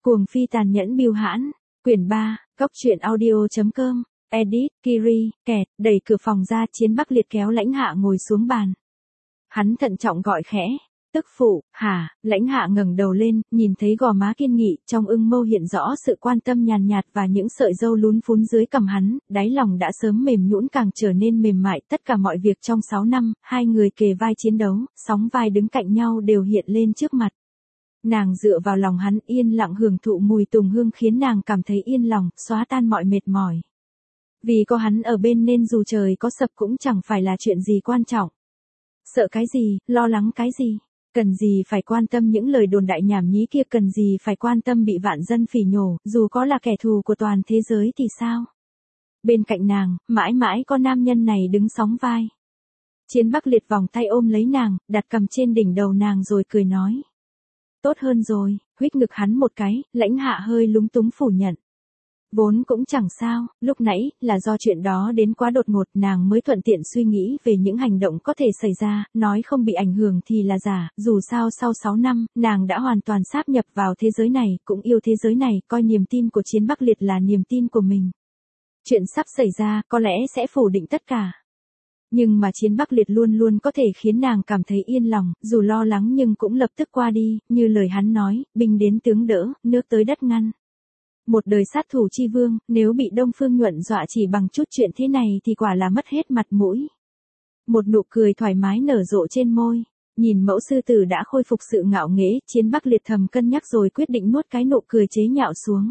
Cuồng phi tàn nhẫn bưu hãn, quyển 3, Cốc truyện audio.com, edit, Kiri, kẹt, đẩy cửa phòng ra, Chiến Bắc Liệt kéo Lãnh Hạ ngồi xuống bàn. Hắn thận trọng gọi khẽ, tức phụ, hả, Lãnh Hạ ngẩng đầu lên, nhìn thấy gò má kiên nghị, trong ưng mâu hiện rõ sự quan tâm nhàn nhạt và những sợi râu lún phún dưới cằm hắn, đáy lòng đã sớm mềm nhũn càng trở nên mềm mại, tất cả mọi việc trong 6 năm, hai người kề vai chiến đấu, sóng vai đứng cạnh nhau đều hiện lên trước mặt. Nàng dựa vào lòng hắn yên lặng hưởng thụ mùi tùng hương khiến nàng cảm thấy yên lòng, xóa tan mọi mệt mỏi. Vì có hắn ở bên nên dù trời có sập cũng chẳng phải là chuyện gì quan trọng. Sợ cái gì, lo lắng cái gì, cần gì phải quan tâm những lời đồn đại nhảm nhí kia, cần gì phải quan tâm bị vạn dân phỉ nhổ, dù có là kẻ thù của toàn thế giới thì sao. Bên cạnh nàng, mãi mãi có nam nhân này đứng sóng vai. Chiến Bắc Liệt vòng tay ôm lấy nàng, đặt cầm trên đỉnh đầu nàng rồi cười nói. Tốt hơn rồi, huých ngực hắn một cái, Lãnh Hạ hơi lúng túng phủ nhận. Vốn cũng chẳng sao, lúc nãy, là do chuyện đó đến quá đột ngột, nàng mới thuận tiện suy nghĩ về những hành động có thể xảy ra, nói không bị ảnh hưởng thì là giả, dù sao sau 6 năm, nàng đã hoàn toàn sáp nhập vào thế giới này, cũng yêu thế giới này, coi niềm tin của Chiến Bắc Liệt là niềm tin của mình. Chuyện sắp xảy ra, có lẽ sẽ phủ định tất cả. Nhưng mà Chiến Bắc Liệt luôn luôn có thể khiến nàng cảm thấy yên lòng, dù lo lắng nhưng cũng lập tức qua đi, như lời hắn nói, binh đến tướng đỡ, nước tới đất ngăn. Một đời sát thủ chi vương, nếu bị Đông Phương Nhuận dọa chỉ bằng chút chuyện thế này thì quả là mất hết mặt mũi. Một nụ cười thoải mái nở rộ trên môi, nhìn mẫu sư tử đã khôi phục sự ngạo nghễ, Chiến Bắc Liệt thầm cân nhắc rồi quyết định nuốt cái nụ cười chế nhạo xuống.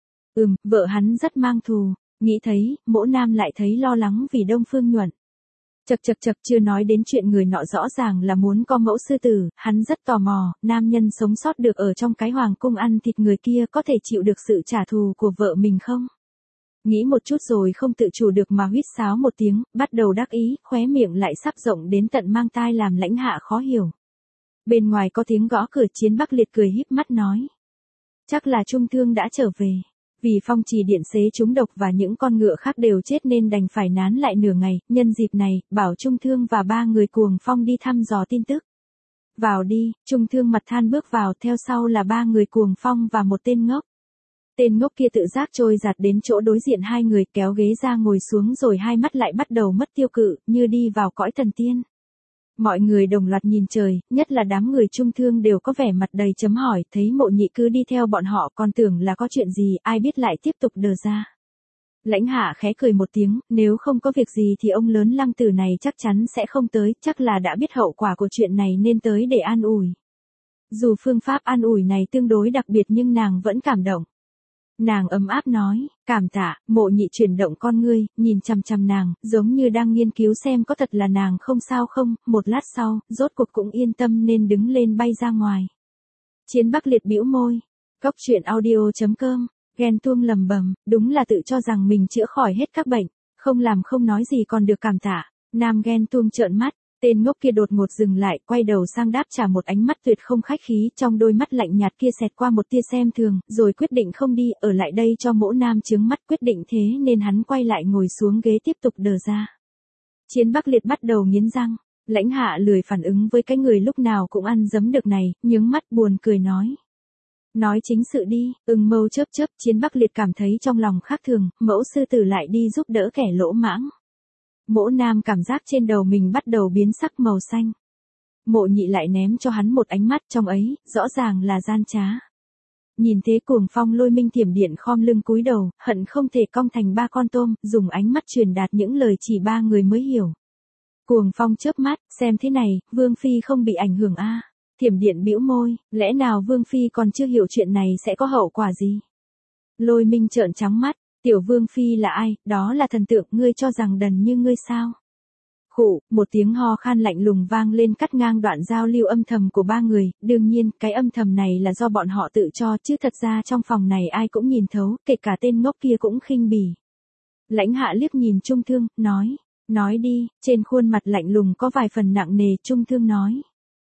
Vợ hắn rất mang thù, nghĩ thấy, Mỗ Nam lại thấy lo lắng vì Đông Phương Nhuận. Chậc, chưa nói đến chuyện người nọ rõ ràng là muốn có mẫu sư tử, hắn rất tò mò, nam nhân sống sót được ở trong cái hoàng cung ăn thịt người kia có thể chịu được sự trả thù của vợ mình không? Nghĩ một chút rồi không tự chủ được mà huýt sáo một tiếng, bắt đầu đắc ý, khóe miệng lại sắp rộng đến tận mang tai làm Lãnh Hạ khó hiểu. Bên ngoài có tiếng gõ cửa, Chiến Bắc Liệt cười híp mắt nói. Chắc là Trung Thương đã trở về. Vì phong trì điện xế trúng độc và những con ngựa khác đều chết nên đành phải nán lại nửa ngày, nhân dịp này, bảo Trung Thương và 3 người Cuồng Phong đi thăm dò tin tức. Vào đi, Trung Thương mặt than bước vào, theo sau là 3 người Cuồng Phong và một tên ngốc. Tên ngốc kia tự giác trôi giạt đến chỗ đối diện hai người, kéo ghế ra ngồi xuống rồi hai mắt lại bắt đầu mất tiêu cự, như đi vào cõi thần tiên. Mọi người đồng loạt nhìn trời, nhất là đám người Trung Thương đều có vẻ mặt đầy chấm hỏi, thấy Mộ Nhị cứ đi theo bọn họ còn tưởng là có chuyện gì, ai biết lại tiếp tục đờ ra. Lãnh Hạ khẽ cười một tiếng, nếu không có việc gì thì ông lớn Lăng Tử này chắc chắn sẽ không tới, chắc là đã biết hậu quả của chuyện này nên tới để an ủi. Dù phương pháp an ủi này tương đối đặc biệt nhưng nàng vẫn cảm động. Nàng ấm áp nói, cảm tạ. Mộ Nhị chuyển động con ngươi, nhìn chằm chằm nàng, giống như đang nghiên cứu xem có thật là nàng không sao không, một lát sau, rốt cuộc cũng yên tâm nên đứng lên bay ra ngoài. Chiến Bắc Liệt bĩu môi, Cốc truyện audio.com, ghen tuông lầm bầm, đúng là tự cho rằng mình chữa khỏi hết các bệnh, không làm không nói gì còn được cảm tạ. Nam ghen tuông trợn mắt. Tên ngốc kia đột ngột dừng lại, quay đầu sang đáp trả một ánh mắt tuyệt không khách khí, trong đôi mắt lạnh nhạt kia xẹt qua một tia xem thường, rồi quyết định không đi, ở lại đây cho Mỗ Nam chướng mắt, quyết định thế nên hắn quay lại ngồi xuống ghế tiếp tục đờ ra. Chiến Bắc Liệt bắt đầu nghiến răng, Lãnh Hạ lười phản ứng với cái người lúc nào cũng ăn dấm được này, nhướng mắt buồn cười nói. Nói chính sự đi, mâu chớp, Chiến Bắc Liệt cảm thấy trong lòng khác thường, mẫu sư tử lại đi giúp đỡ kẻ lỗ mãng. Mỗ Nam cảm giác trên đầu mình bắt đầu biến sắc màu xanh. Mộ Nhị lại ném cho hắn một ánh mắt, trong ấy, rõ ràng là gian trá. Nhìn thế Cuồng Phong Lôi Minh Thiểm Điện khom lưng cúi đầu, hận không thể cong thành 3 con tôm, dùng ánh mắt truyền đạt những lời chỉ 3 người mới hiểu. Cuồng Phong chớp mắt, xem thế này, Vương Phi không bị ảnh hưởng a? Thiểm Điện bĩu môi, lẽ nào Vương Phi còn chưa hiểu chuyện này sẽ có hậu quả gì? Lôi Minh trợn trắng mắt. Tiểu Vương Phi là ai, đó là thần tượng, ngươi cho rằng đần như ngươi sao? Khụ, một tiếng ho khan lạnh lùng vang lên cắt ngang đoạn giao lưu âm thầm của 3 người, đương nhiên, cái âm thầm này là do bọn họ tự cho, chứ thật ra trong phòng này ai cũng nhìn thấu, kể cả tên ngốc kia cũng khinh bỉ. Lãnh Hạ liếc nhìn Trung Thương, nói đi, trên khuôn mặt lạnh lùng có vài phần nặng nề. Trung Thương nói.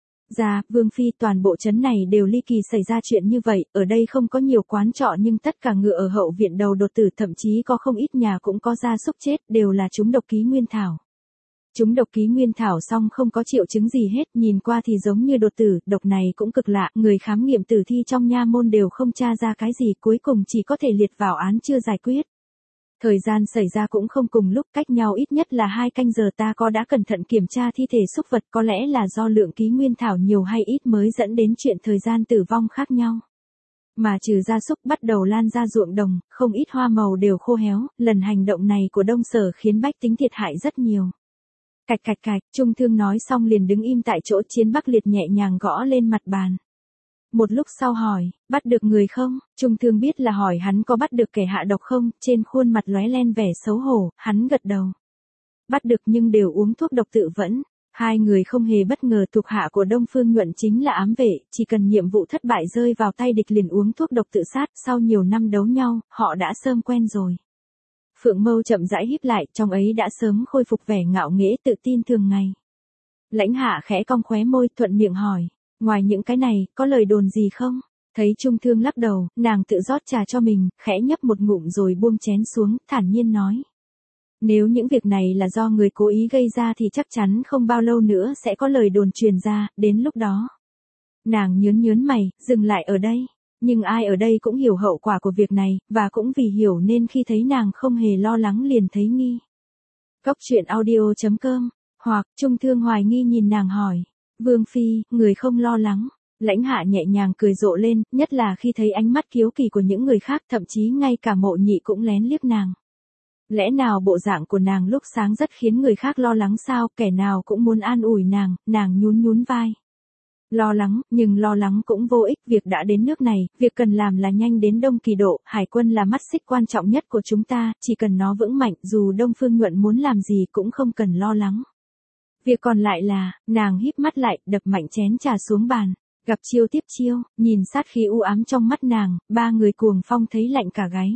Dạ, Vương Phi, toàn bộ trấn này đều ly kỳ xảy ra chuyện như vậy, ở đây không có nhiều quán trọ nhưng tất cả ngựa ở hậu viện đầu đột tử, thậm chí có không ít nhà cũng có gia súc chết, đều là chúng độc ký nguyên thảo. Chúng độc ký nguyên thảo xong không có triệu chứng gì hết, nhìn qua thì giống như đột tử, độc này cũng cực lạ, người khám nghiệm tử thi trong nha môn đều không tra ra cái gì, cuối cùng chỉ có thể liệt vào án chưa giải quyết. Thời gian xảy ra cũng không cùng lúc, cách nhau ít nhất là 2 canh giờ, ta có đã cẩn thận kiểm tra thi thể súc vật, có lẽ là do lượng ký nguyên thảo nhiều hay ít mới dẫn đến chuyện thời gian tử vong khác nhau. Mà trừ gia súc bắt đầu lan ra ruộng đồng, không ít hoa màu đều khô héo, lần hành động này của Đông Sở khiến bách tính thiệt hại rất nhiều. Cạch cạch cạch, Trung Thương nói xong liền đứng im tại chỗ, Chiến Bắc Liệt nhẹ nhàng gõ lên mặt bàn. Một lúc sau hỏi, bắt được người không? Trung Thương biết là hỏi hắn có bắt được kẻ hạ độc không, trên khuôn mặt lóe lên vẻ xấu hổ, hắn gật đầu. Bắt được nhưng đều uống thuốc độc tự vẫn. 2 người không hề bất ngờ, thuộc hạ của Đông Phương Nhuận chính là ám vệ, chỉ cần nhiệm vụ thất bại rơi vào tay địch liền uống thuốc độc tự sát, sau nhiều năm đấu nhau, họ đã sớm quen rồi. Phượng Mâu chậm rãi híp lại, trong ấy đã sớm khôi phục vẻ ngạo nghễ tự tin thường ngày. Lãnh Hạ khẽ cong khóe môi, thuận miệng hỏi, ngoài những cái này, có lời đồn gì không? Thấy Trung Thương lắc đầu, nàng tự rót trà cho mình, khẽ nhấp một ngụm rồi buông chén xuống, thản nhiên nói. Nếu những việc này là do người cố ý gây ra thì chắc chắn không bao lâu nữa sẽ có lời đồn truyền ra, đến lúc đó. Nàng nhớn mày, dừng lại ở đây. Nhưng ai ở đây cũng hiểu hậu quả của việc này, và cũng vì hiểu nên khi thấy nàng không hề lo lắng liền thấy nghi. Cốc truyện audio.com, hoặc Trung Thương hoài nghi nhìn nàng hỏi. Vương Phi, người không lo lắng. Lãnh Hạ nhẹ nhàng cười rộ lên, nhất là khi thấy ánh mắt kiếu kỳ của những người khác, thậm chí ngay cả Mộ Nhị cũng lén liếc nàng. Lẽ nào bộ dạng của nàng lúc sáng rất khiến người khác lo lắng sao, kẻ nào cũng muốn an ủi nàng nhún vai. Lo lắng, nhưng lo lắng cũng vô ích, việc đã đến nước này, việc cần làm là nhanh đến Đông Kỳ Độ, hải quân là mắt xích quan trọng nhất của chúng ta, chỉ cần nó vững mạnh, dù Đông Phương Nhuận muốn làm gì cũng không cần lo lắng. Việc còn lại là, nàng híp mắt lại, đập mạnh chén trà xuống bàn, gặp chiêu tiếp chiêu, nhìn sát khí u ám trong mắt nàng, 3 người cuồng phong thấy lạnh cả gáy.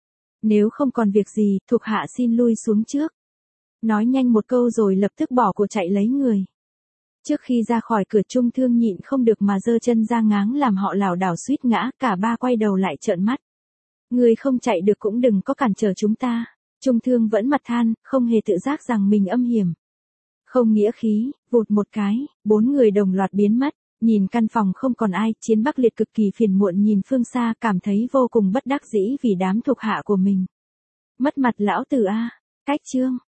Nếu không còn việc gì, thuộc hạ xin lui xuống trước. Nói nhanh một câu rồi lập tức bỏ của chạy lấy người. Trước khi ra khỏi cửa, Trung Thương nhịn không được mà giơ chân ra ngáng làm họ lảo đảo suýt ngã, cả 3 quay đầu lại trợn mắt. Người không chạy được cũng đừng có cản trở chúng ta. Trung Thương vẫn mặt than, không hề tự giác rằng mình âm hiểm. Không nghĩa khí, vụt một cái, 4 người đồng loạt biến mất. Nhìn căn phòng không còn ai, Chiến Bắc Liệt cực kỳ phiền muộn nhìn phương xa, cảm thấy vô cùng bất đắc dĩ vì đám thuộc hạ của mình. Mất mặt lão tử a. Cách chương